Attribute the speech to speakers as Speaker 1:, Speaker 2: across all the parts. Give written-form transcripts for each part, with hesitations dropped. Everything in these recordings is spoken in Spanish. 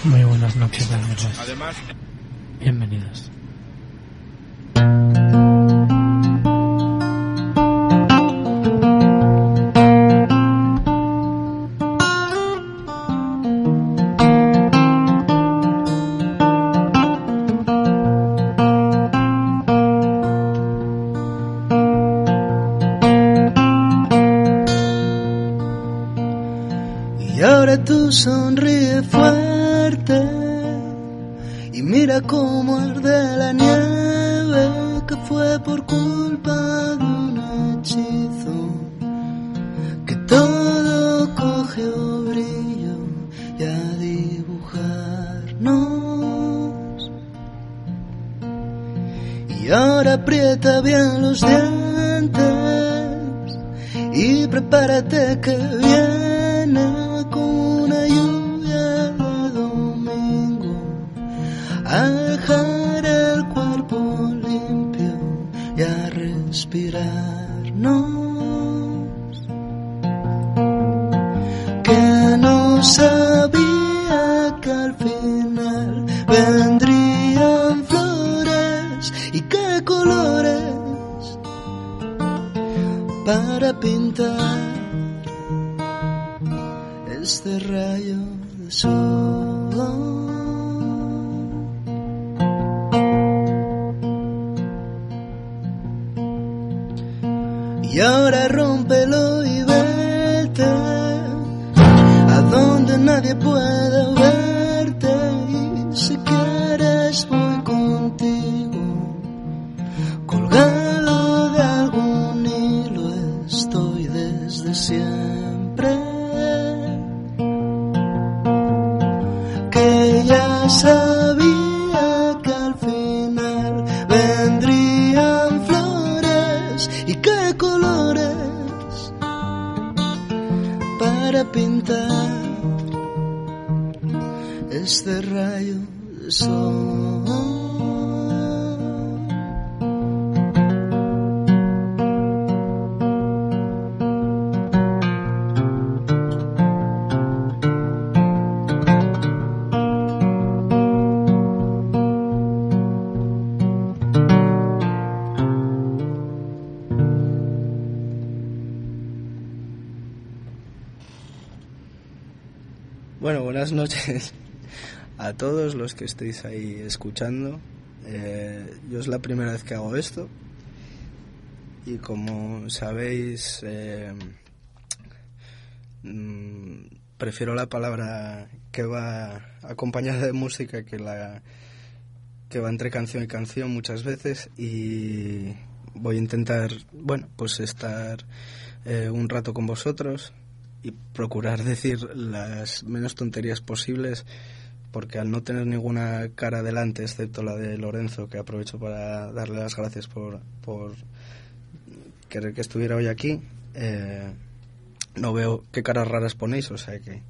Speaker 1: Muy buenas noches, amigos.
Speaker 2: Además,
Speaker 1: bienvenidos.
Speaker 3: Y ahora tú sonríe fuerte y mira cómo arde la nieve que fue por culpa de un hechizo, que todo cogió brillo y a dibujarnos. Y ahora aprieta bien los dientes y prepárate que viene con una lluvia de domingo a dejar el cuerpo limpio y a respirarnos. Que no sabía que al final vendrían flores y qué colores para pintar este rayo de sol. Y ahora rómpelo y vete a donde nadie pueda verte, y si quieres voy contigo, colgado de algún hilo estoy desde siempre. Que ya sabía que al final vendrían flores y qué colores para pintar este rayo de sol.
Speaker 4: Bueno, buenas noches a todos los que estéis ahí escuchando. Yo es la primera vez que hago esto y como sabéis prefiero la palabra que va acompañada de música que la que va entre canción y canción muchas veces, y voy a intentar, bueno, pues estar un rato con vosotros y procurar decir las menos tonterías posibles, porque al no tener ninguna cara delante excepto la de Lorenzo, que aprovecho para darle las gracias por querer que estuviera hoy aquí, no veo qué caras raras ponéis, o sea que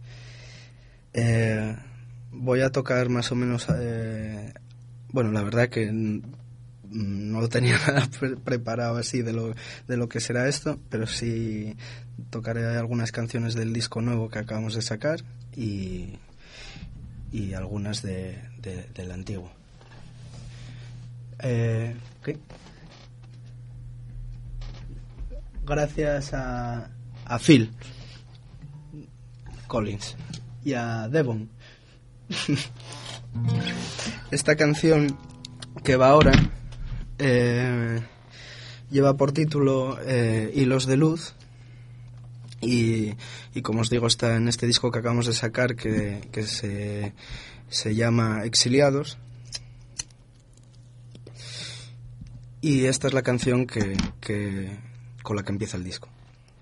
Speaker 4: voy a tocar más o menos bueno, la verdad que no lo tenía nada preparado así de lo que será esto, pero sí tocaré algunas canciones del disco nuevo que acabamos de sacar y algunas del antiguo. ¿Qué? Gracias a Phil Collins y a Devon. Esta canción que va ahora lleva por título Hilos de Luz, y como os digo está en este disco que acabamos de sacar que se llama Exiliados, y esta es la canción que con la que empieza el disco.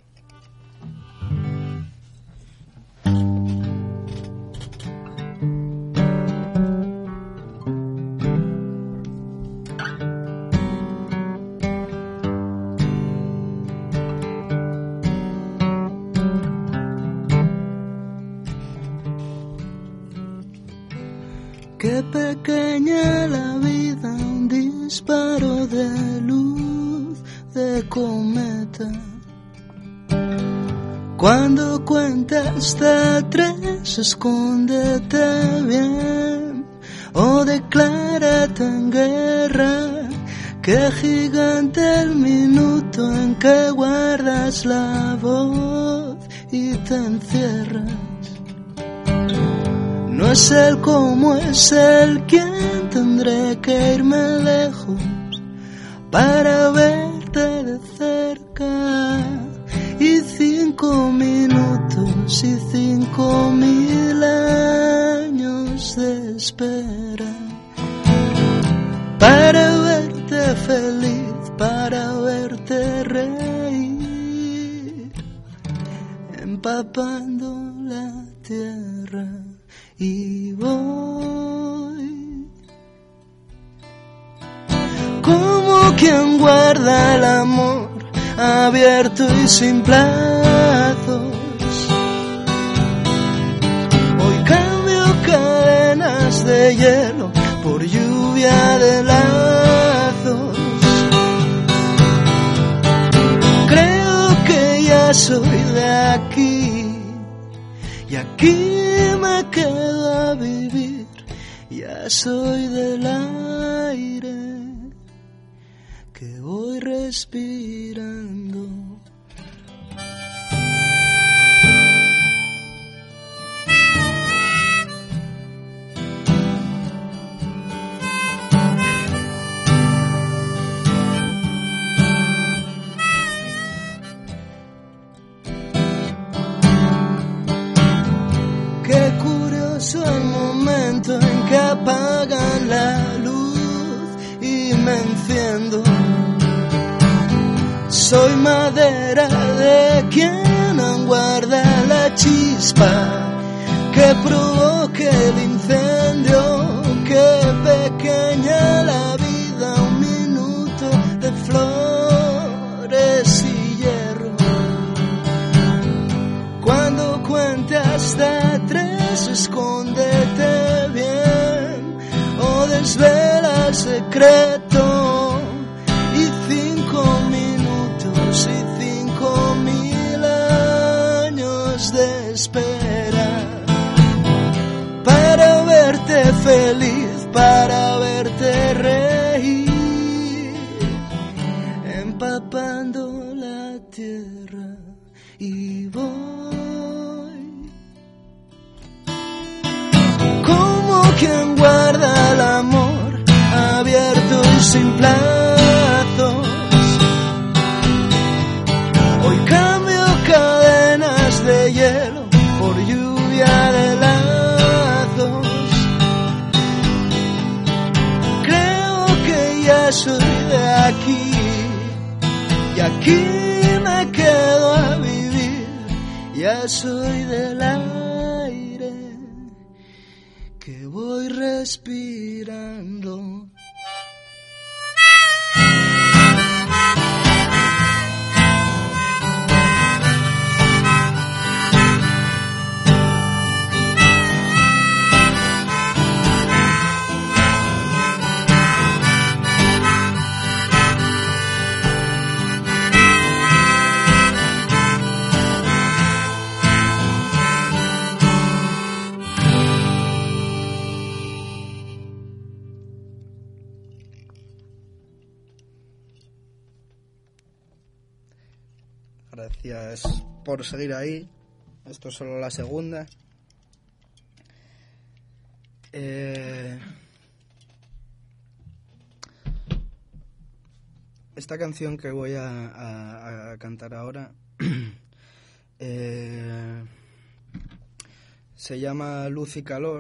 Speaker 3: Qué pequeña la vida, un disparo de luz de cometa. Cuando cuenta hasta 3, escóndete bien o declárate en guerra. Qué gigante el minuto en que guardas la voz y te encierras. No es el cómo, es el quién. Tendré que irme lejos para verte de cerca. Y 5 minutos y 5.000 años de espera para verte feliz, para verte reír, empapando la tierra. Y voy como quien guarda el amor abierto y sin plazos. Hoy cambio cadenas de hielo por lluvia de lazos. Creo que ya soy de aquí y aquí me quedo a vivir. Ya soy del aire que voy respirando. Qué curioso el momento en que apagan la luz y me enciendo. Soy madera de quien aguarda la chispa que provoque el incendio. Qué pequeña la vida, un minuto de flores y hierro. Cuando cuente hasta 3, escóndete bien o desvela el secreto. Y 5 minutos y 5.000 años de espera para verte feliz, para verte reír, empapando la tierra. Y voy como quien guarda el amor abierto y sin plazos. Hoy cambio cadenas de hielo por lluvia de lazos. Creo que ya soy de aquí y aquí me quedo a vivir. Ya soy del aire que voy respirando.
Speaker 4: Gracias por seguir ahí. Esto es solo la segunda. Esta canción que voy a cantar ahora se llama Luz y Calor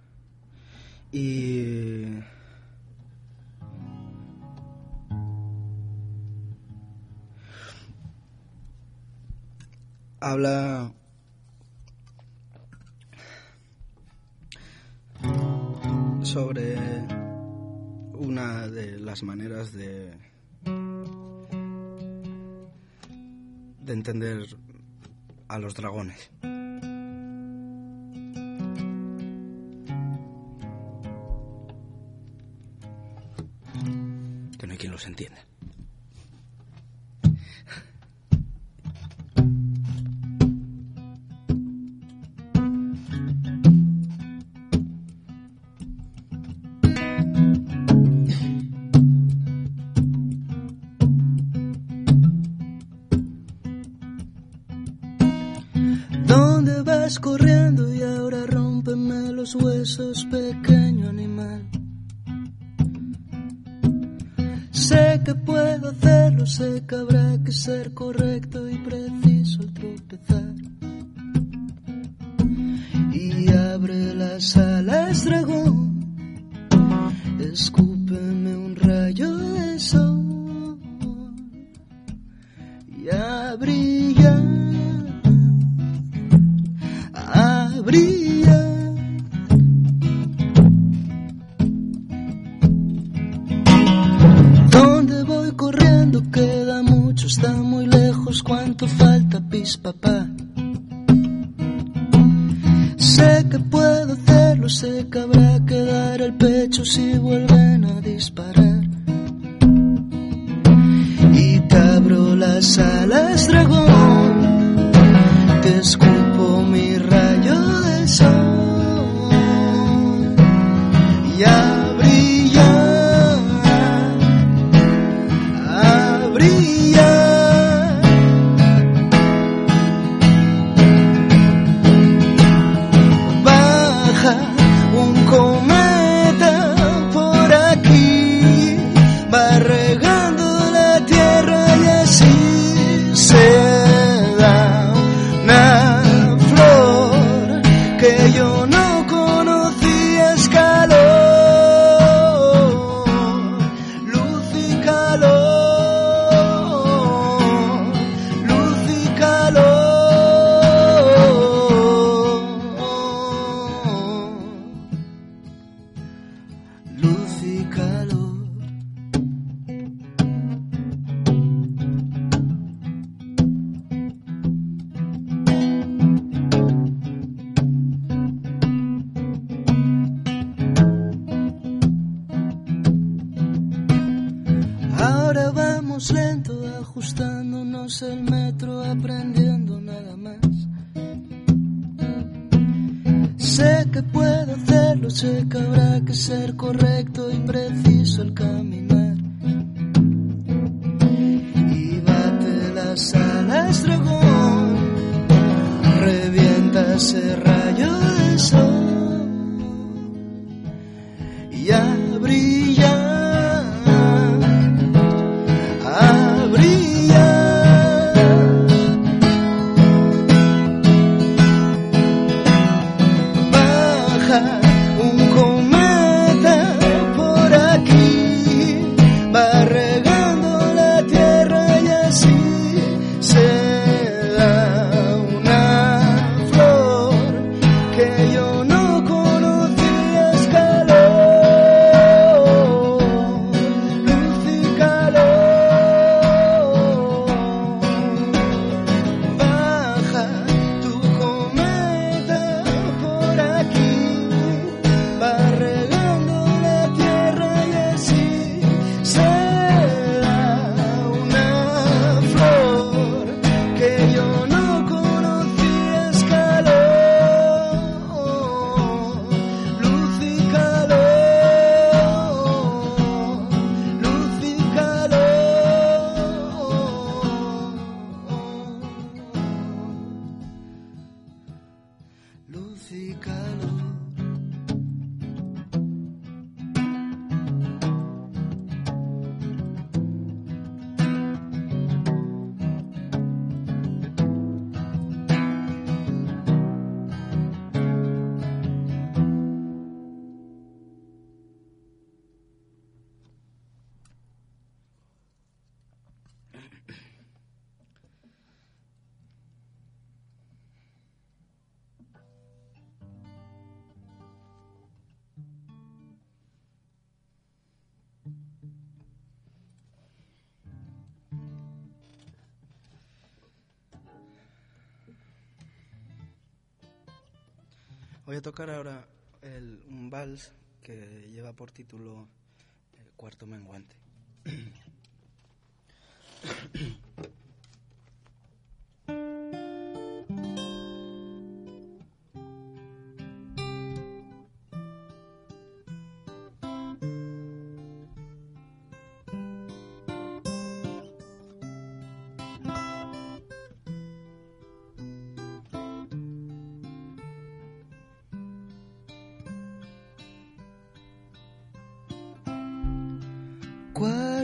Speaker 4: y habla sobre una de las maneras de entender a los dragones. Que no hay quien los entienda.
Speaker 3: vas corriendo y ahora rómpeme los huesos, pequeño animal. Sé que puedo hacerlo, sé que habrá que ser correcto y preciso al tropezar. Y abre las alas, dragón, escúpeme un rayo de sol y a brillar, a brillar. ¿Dónde voy corriendo? Queda mucho, está muy lejos. ¿Cuánto falta, pis papá? Sé que puedo hacerlo, sé que habrá que dar el pecho si vuelven a disparar. Y te abro las alas, dragón, te escupo mi rayo de sol y a brillar, a brillar. Un cometa por aquí va regando la tierra y así se da una flor que yo no conocía. Es calor, luz y calor, luz y calor. Luz y calor. Ahora vamos lento, ajustándonos el metro, aprendiendo nada más. Sé que puedo hacerlo, sé que habrá que ser correcto y preciso al caminar. Y bate las alas, dragón, revienta ese rayo de sol y a brillar, a brillar. Un cometa por aquí va regando la tierra y así se da una flor que yo no conocía. Es calor, luz y calor. Baja tu cometa por aquí, va regando la tierra y así se da una flor que yo no conocía. Es calor, luz y calor, luz y calor, luz y calor.
Speaker 4: Voy a tocar ahora un vals que lleva por título Cuarto Menguante.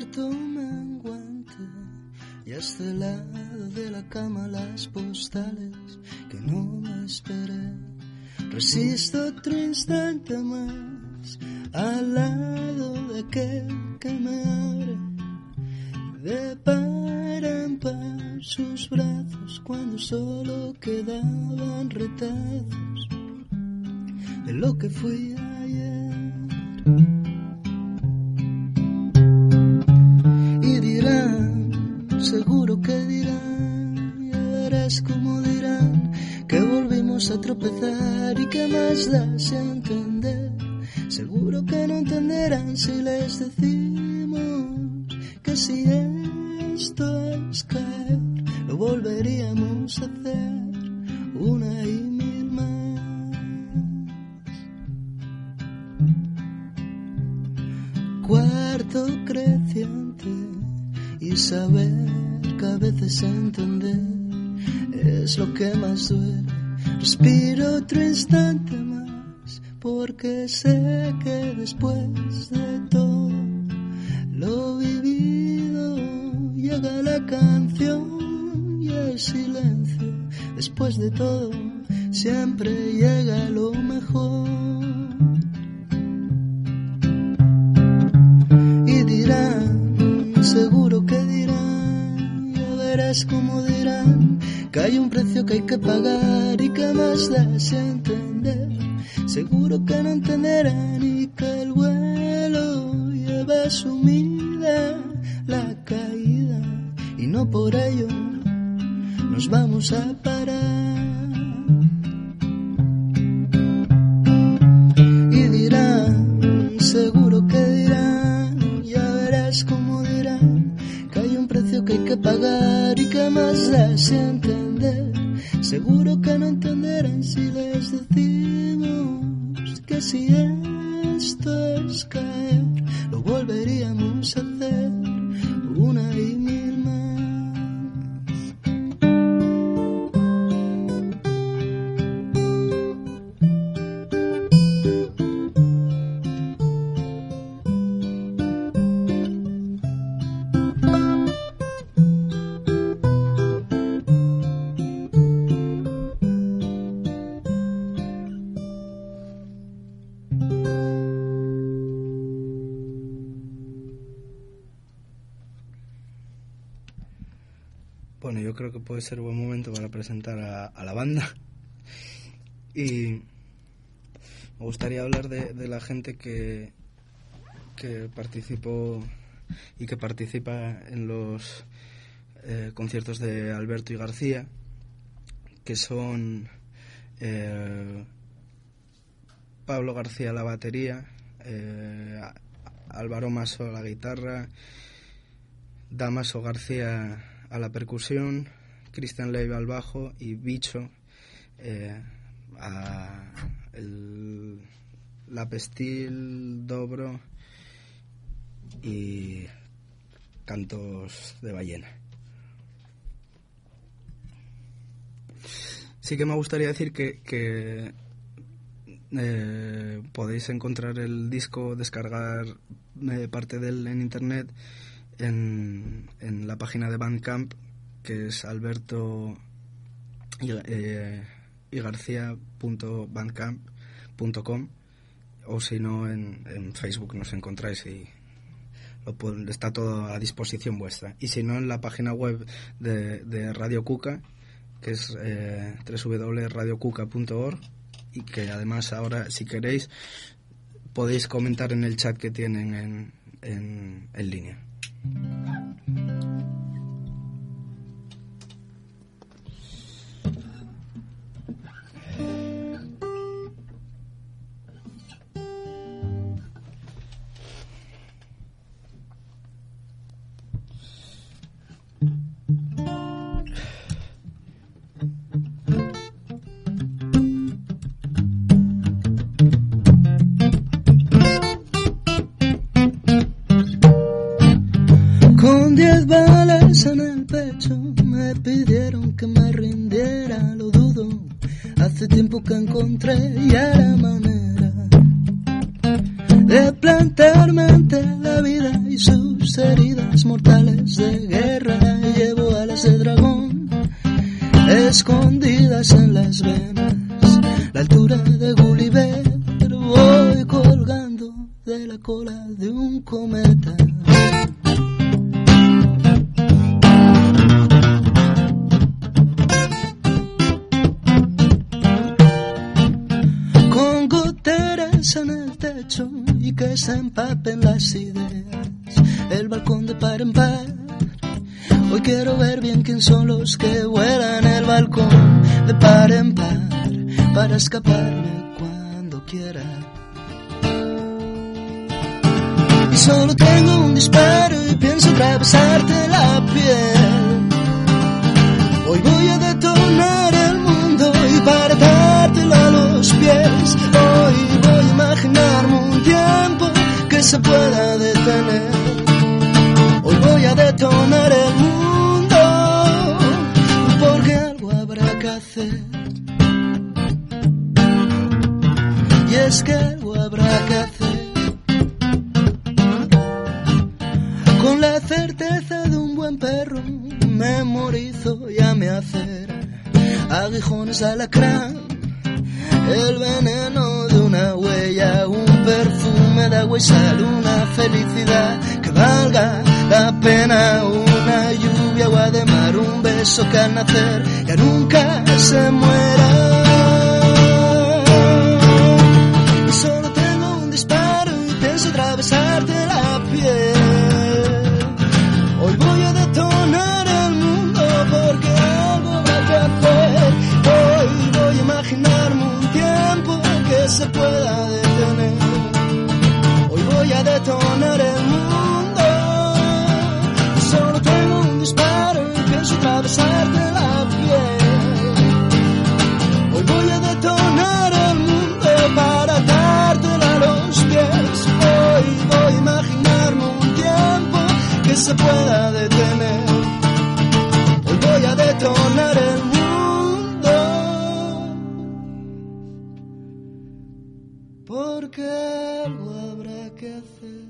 Speaker 3: cuarto menguante y a este lado de la cama las postales que no me esperé. Resisto otro instante más al lado de aquel que me abre de par en par sus brazos cuando solo quedaban retazos de lo que fui ayer. Y dirán, seguro que dirán, ya verás cómo dirán que volvimos a tropezar y que más da si entender. Seguro que no entenderán si les decimos que si esto es caer, lo volveríamos a hacer una y mil más. Cuarto creciente y saber que a veces entender es lo que más duele. Respiro otro instante más porque sé que después de todo lo vivido llega la canción y el silencio. Después de todo siempre llega lo mejor. Y dirán, seguro que dirán, ya verás cómo dirán que hay un precio que hay que pagar y que más da si entender. Seguro que no entenderán y que el vuelo lleva sumida la caída y no por ello nos vamos a parar. Y dirán, seguro que dirán, ya verás cómo dirán que hay un precio que hay que pagar y que más da si entender. Seguro que no entenderán si les decimos que si esto es caer, lo volveríamos a hacer una y mil más.
Speaker 4: Bueno, yo creo que puede ser buen momento para presentar a la banda. Y me gustaría hablar de la gente que participó y que participa en los conciertos de Alberto y García, que son Pablo García a la batería, Álvaro Maso a la guitarra, Damaso García a la percusión, Cristian Leiva al bajo y Bicho a la pestil, dobro y cantos de ballena. Sí que me gustaría decir que podéis encontrar el disco, descargar parte de él en internet en la página de Bandcamp, que es alberto y garcía.bandcamp.com, o si no en Facebook nos encontráis y está todo a disposición vuestra. Y si no, en la página web de Radio Cuca, que es www.radiocuca.org, y que además ahora, si queréis, podéis comentar en el chat que tienen en línea.
Speaker 3: Con 10 balas en el pecho me pidieron que me rindiera, lo dudo, hace tiempo que encontré ya la manera de plantarme ante la vida y sus heridas. armas mortales de guerra, llevo alas de dragón escondidas en las venas. La altura de Gulliver voy colgando de la cola de un cometa. Con goteras en el techo y que se empapen las ideas, el balcón de par en par. Hoy quiero ver bien quién son los que vuelan el balcón de par en par, para escaparme cuando quiera. Y solo tengo un disparo y pienso atravesarte la piel. Hoy voy a detonar el mundo y para dártelo a los pies. Hoy voy a imaginarme un tiempo que se pueda detener. Hoy voy a detonar el mundo, porque algo habrá que hacer. Y es que algo habrá que hacer. Con la certeza de un buen perro, memorizo y a me hacer aguijones de alacrán, el veneno de una huella, un perfume de agua y sal, una felicidad que valga la pena, una lluvia, agua de mar, un beso que al nacer ya nunca se muera. Y solo tengo un disparo y pienso atravesarte la piel. Hoy voy a detonar el mundo, porque algo habrá que hacer. Hoy voy a imaginarme un tiempo que se pueda detener. Hoy voy a detonar el mundo. Solo tengo un disparo y pienso atravesarte la piel. Hoy voy a detonar el mundo para dártela a los pies. Hoy voy a imaginarme un tiempo que se pueda detener. Hoy voy a detonar el mundo, porque algo habrá que hacer.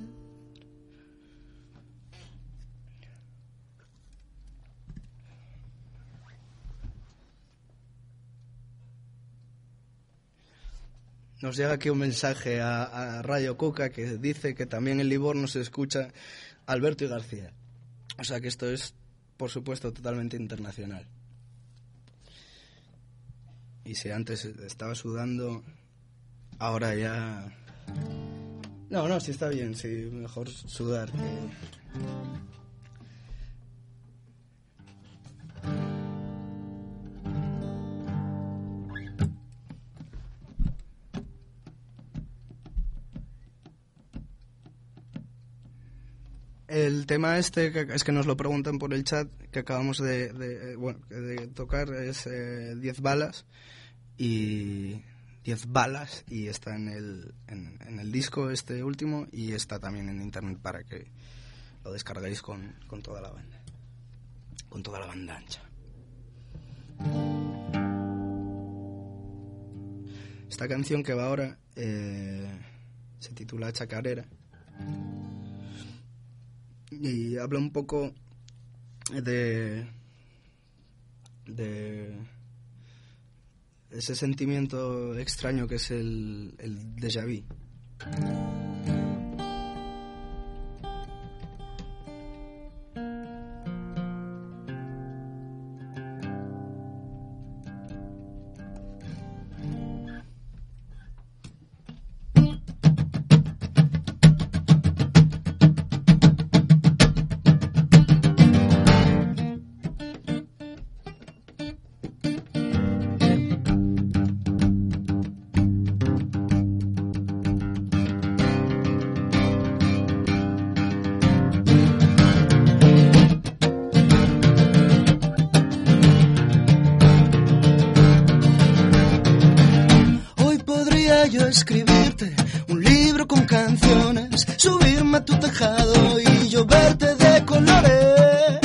Speaker 4: Nos llega aquí un mensaje a Radio Cuca que dice que también en Livorno se escucha Alberto y García. O sea que esto es, por supuesto, totalmente internacional. Y si antes estaba sudando, ahora ya... No, sí está bien, sí, mejor sudar que... El tema este, es que nos lo preguntan por el chat, que acabamos de tocar, es 10 balas y 10 balas, y está en el disco este último, y está también en internet para que lo descarguéis con toda la banda, con toda la banda ancha. Esta canción que va ahora se titula Chacarera. Y habla un poco de ese sentimiento extraño que es el déjà vu.
Speaker 3: Escribirte un libro con canciones, subirme a tu tejado y yo verte de colores.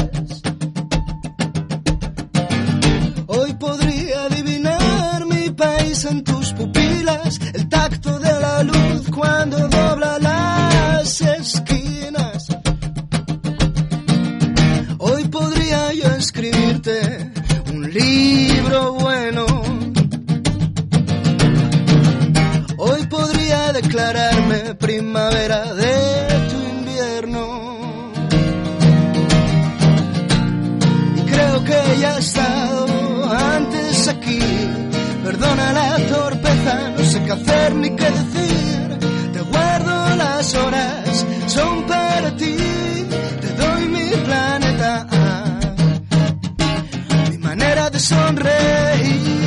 Speaker 3: Hoy podría adivinar mi país en tus pupilas, el tacto de la luz cuando dobla las esquinas. aquí. Perdona la torpeza, no sé qué hacer ni qué decir. Te guardo las horas, son para ti. Te doy mi planeta, mi manera de sonreír.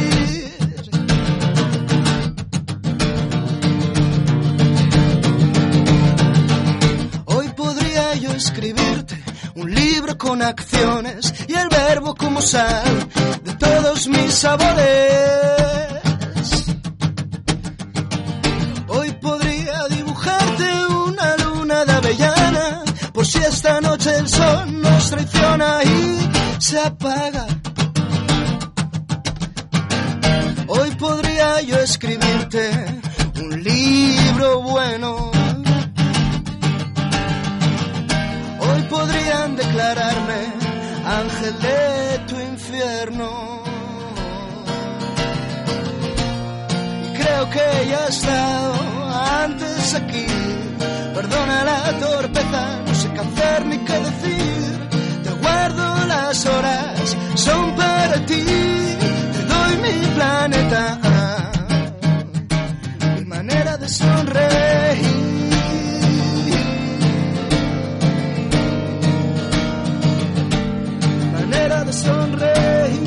Speaker 3: Hoy podría yo escribirte un libro con acciones y el verbo como sal de todos mis sabores. Hoy podría dibujarte una luna de avellana, por si esta noche el sol nos traiciona y se apaga. Hoy podría yo escribirte un libro bueno. Hoy podrían declararme ángel de tu infierno. Y creo que ya he estado antes aquí. Perdona la torpeza, no sé qué hacer ni qué decir. Te guardo las horas, son para ti. Te doy mi planeta, mi manera de sonreír. Manera de sonreír.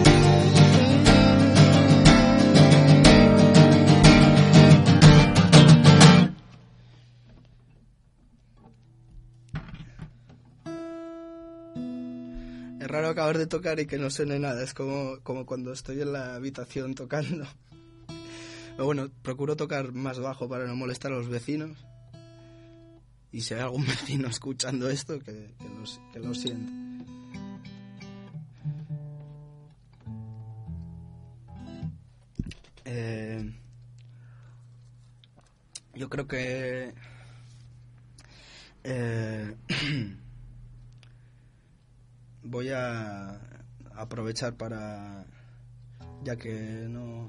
Speaker 4: Es raro acabar de tocar y que no suene nada, es como cuando estoy en la habitación tocando. Pero bueno, procuro tocar más bajo para no molestar a los vecinos. Y si hay algún vecino escuchando esto, que lo sienta. Yo creo que voy a aprovechar para, ya que no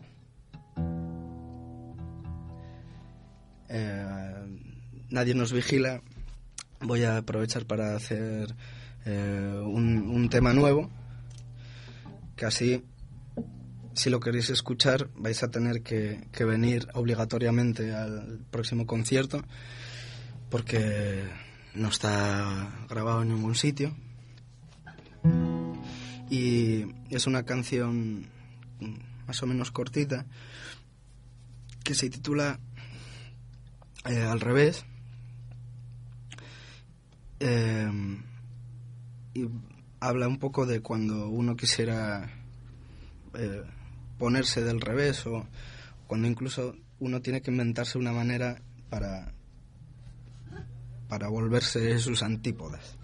Speaker 4: nadie nos vigila, voy a aprovechar para hacer un tema nuevo, que así, si lo queréis escuchar, vais a tener que venir obligatoriamente al próximo concierto, porque no está grabado en ningún sitio. Y es una canción más o menos cortita que se titula Al revés, y habla un poco de cuando uno quisiera ponerse del revés, o cuando incluso uno tiene que inventarse una manera para volverse sus antípodas.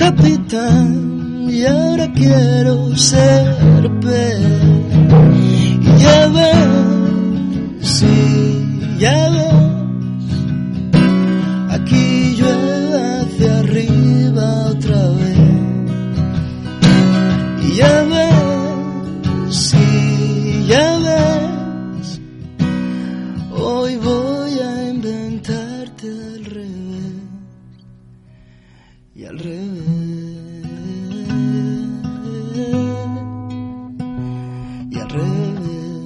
Speaker 3: capitán y ahora quiero ser pez. Y ya ves, sí, ya ves, aquí llueve hacia arriba otra vez. Y ya ves, sí, ya ves, hoy voy a inventarte al revés y al revés. Y al revés.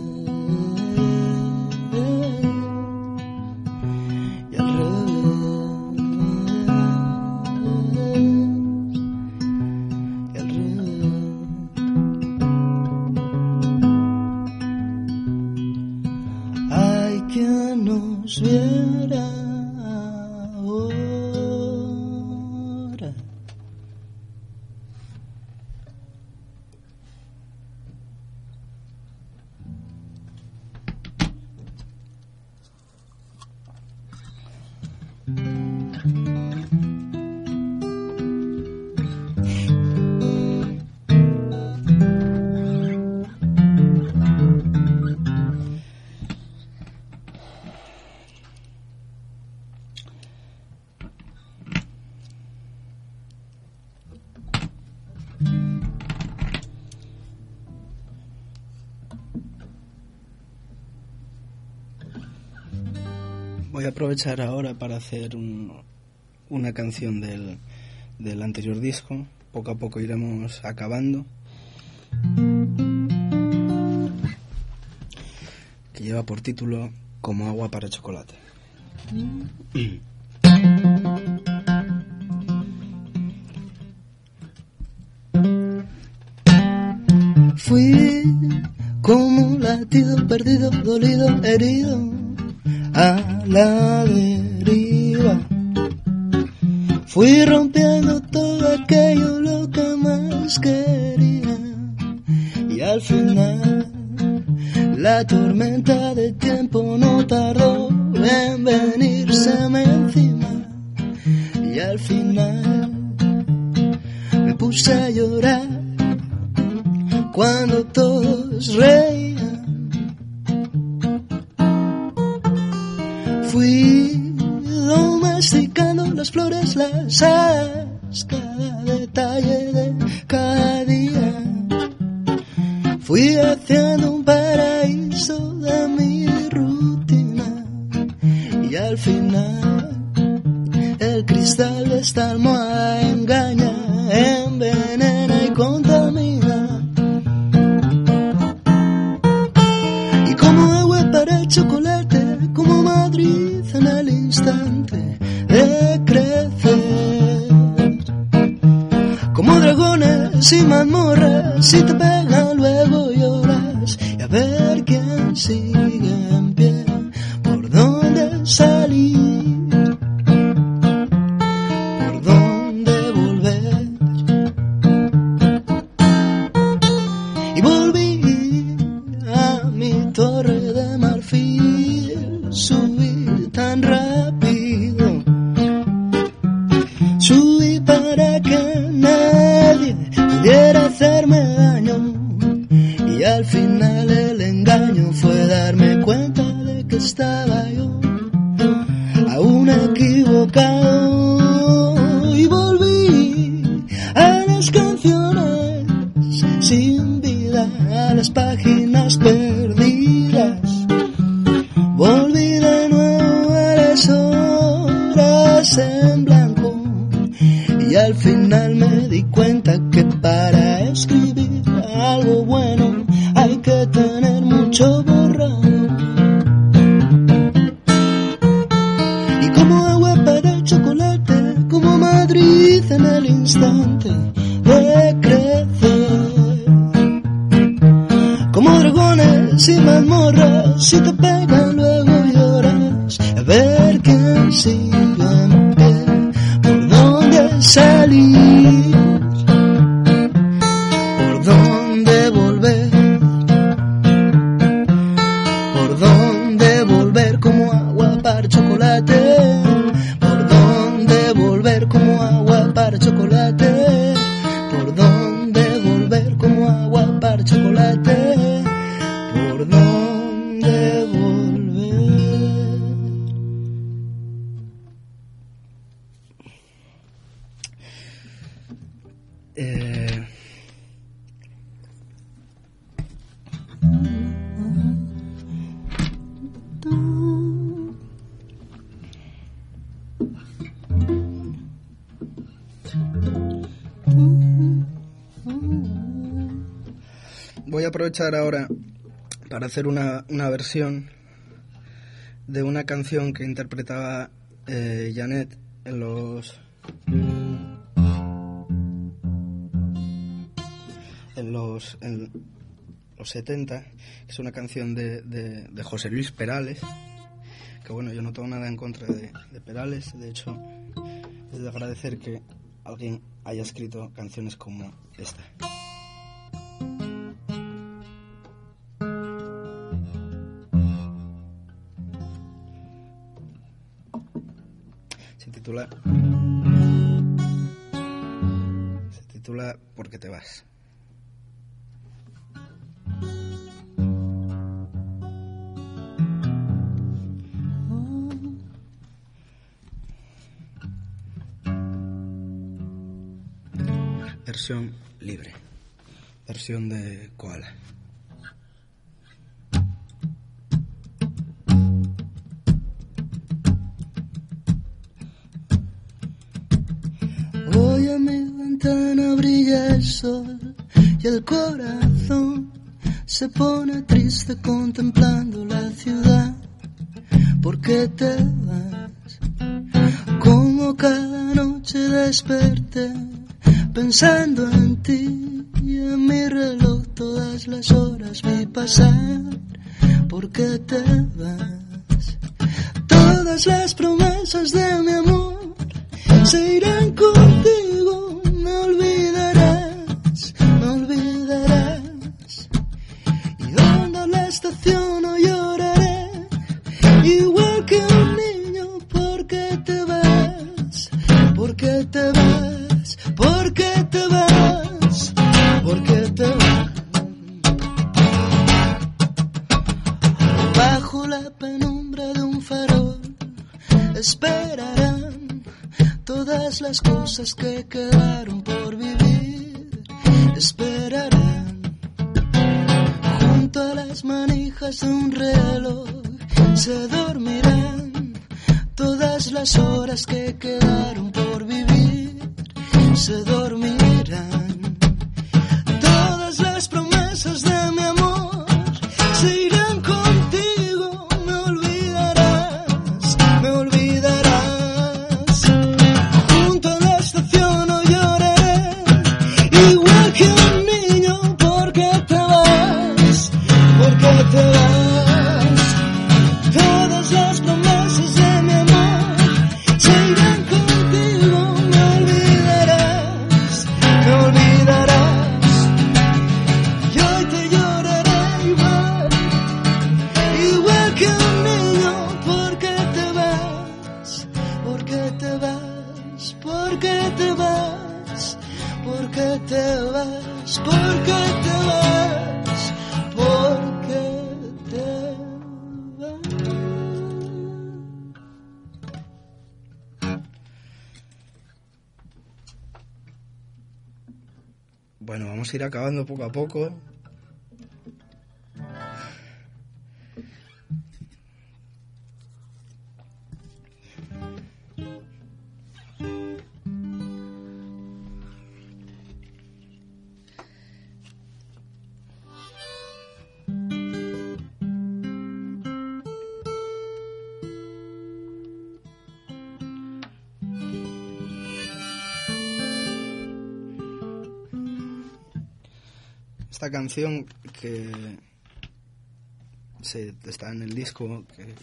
Speaker 3: Y al revés. Y al revés. Hay quien nos viera ahora.
Speaker 4: Voy a aprovechar ahora para hacer una canción del anterior disco. Poco a poco iremos acabando. Que lleva por título Como agua para chocolate.
Speaker 3: Fui como un latido perdido, dolido, herido, a la deriva. Fui rompiendo todo aquello lo que más quería. Y al final la tormenta de tiempo no tardó en venírseme encima. Y al final me puse a llorar cuando todos reían. Fui domesticando las flores, las aves, cada detalle de cada día. Fui haciendo un paraíso de mi rutina. Y al final el cristal de esta almohada engaña, envenena y contamina. Y como agua para el chocolate, como Madrid en el instante de crecer. Como dragones y mazmorras, si te pegan luego lloras. Y a ver quién sigue en pie, por dónde salir, por dónde volver. Y volví a mi torre de marfil, subí tan rápido, subí para que nadie pudiera hacerme daño. Y al final el engaño fue darme cuenta de que estaba yo aún equivocado. Y volví a las canciones sin vida, a las páginas perdidas. Volví de nuevo a las horas en blanco. Y al final me di cuenta que para escribir algo bueno hay que tener mucho borrado. Y como agua para el chocolate, como Madrid en el instante de crecer. Como dragones y mazmorras, si te pegan luego lloras. A ver quién sigue en pie, por dónde salir, por dónde volver, por dónde volver como agua para chocolate, por dónde volver como agua para chocolate.
Speaker 4: a aprovechar ahora para hacer una versión de una canción que interpretaba Janet en los 70, que es una canción de José Luis Perales, que bueno, yo no tengo nada en contra de Perales, de hecho es de agradecer que alguien haya escrito canciones como esta. Se titula ¿Por qué te vas? Versión libre, versión de Koala.
Speaker 3: Hoy a mi ventana brilla el sol y el corazón se pone triste contemplando la ciudad. ¿Por qué te vas? Como cada noche desperté pensando en ti y en mi reloj todas las horas vi pasar. ¿Por qué te vas? Todas las promesas de mi amor se irán contigo, me olvidarás, me olvidarás. Y ando a la estación o lloraré, igual que un niño. ¿Por qué te vas? ¿Por qué te vas? ¿Por qué te vas? ¿Por qué te vas? Bajo la penumbra de un farol esperarán todas las cosas que quedaron por vivir. Esperarán junto a las manijas de un reloj. Se dormirán todas las horas que quedaron por vivir. Se dormirán todas las promesas de mi amor se irán contigo, me olvidarás, me olvidarás. Junto a la estación o lloraré, igual que un niño. ¿Por qué te vas? ¿Por qué te vas? Todas las promesas de mi amor se irán contigo, me olvidarás, me olvidarás. Y hoy te lloraré igual, igual que un niño. ¿Por qué te vas? ¿Por qué te vas? ¿Por qué te vas? ¿Por qué te vas? ¿Por qué te vas? ¿Por qué te vas?
Speaker 4: Bueno, vamos a ir acabando poco a poco. Esta canción que está en el disco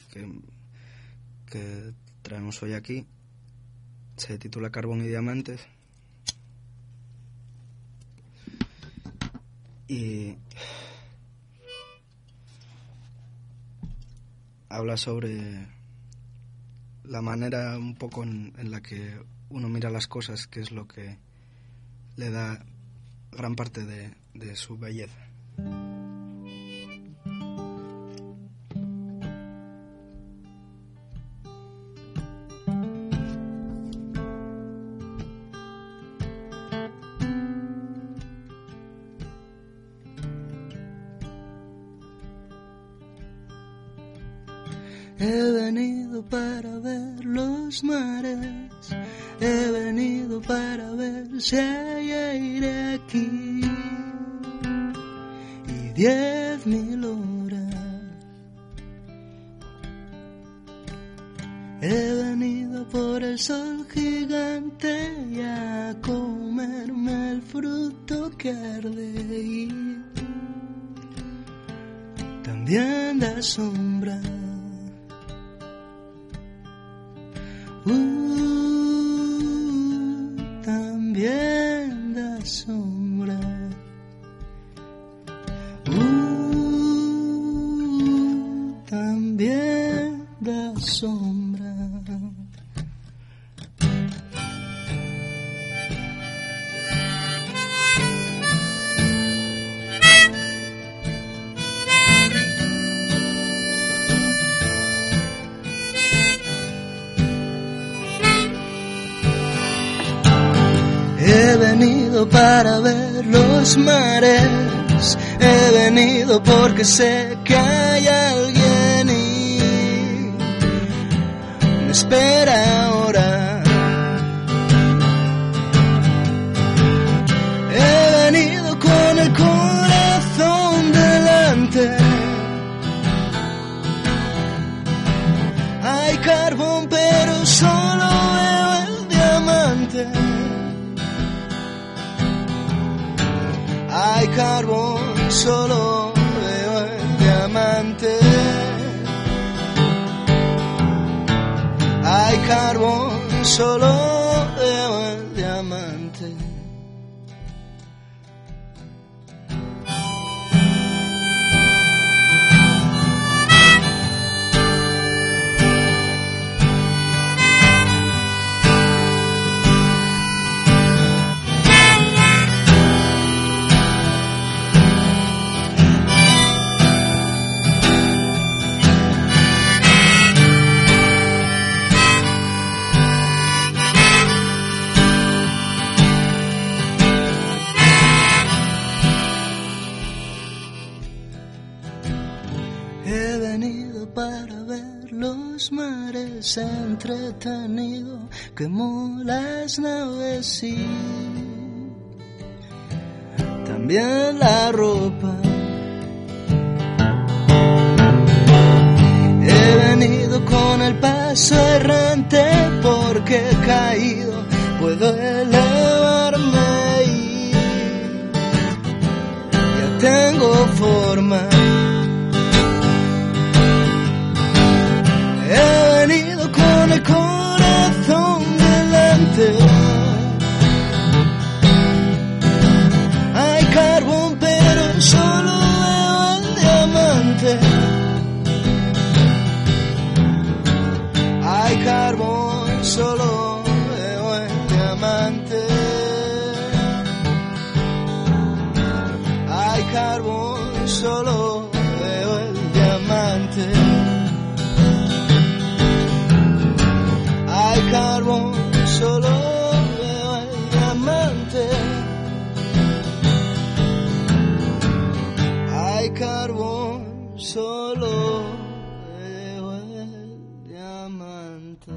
Speaker 4: que traemos hoy aquí se titula Carbón y Diamantes y habla sobre la manera un poco en la que uno mira las cosas, que es lo que le da gran parte de su belleza.
Speaker 3: He venido para ver los mares, he venido para ver si hay aire aquí. Y 10.000 horas. He venido por el sol gigante y a comerme el fruto que arde y también da sombra. También da sombra. También da sombra. He venido para ver los mares, he venido porque sé que hay alguien y me espera ahora. He venido con el corazón delante. Hay carbón pero solo veo el diamante. Hay carbón, solo veo el diamante. Hay carbón, solo veo el diamante. He venido para ver los mares, entretenido, quemo las naves y también la ropa. He venido con el paso errante porque he caído, puedo elevarme y ya tengo forma. He venido con el corazón delante. Hay carbón pero solo veo el diamante. Hay carbón, solo veo el diamante. Hay carbón, solo veo el diamante. Hay carbón, solo veo el diamante. Hay carbón, solo veo el diamante.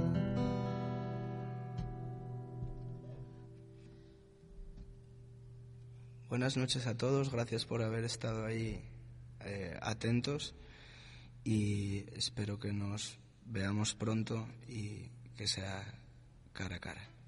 Speaker 4: Buenas noches a todos, gracias por haber estado ahí atentos y espero que nos veamos pronto y que sea cara a cara.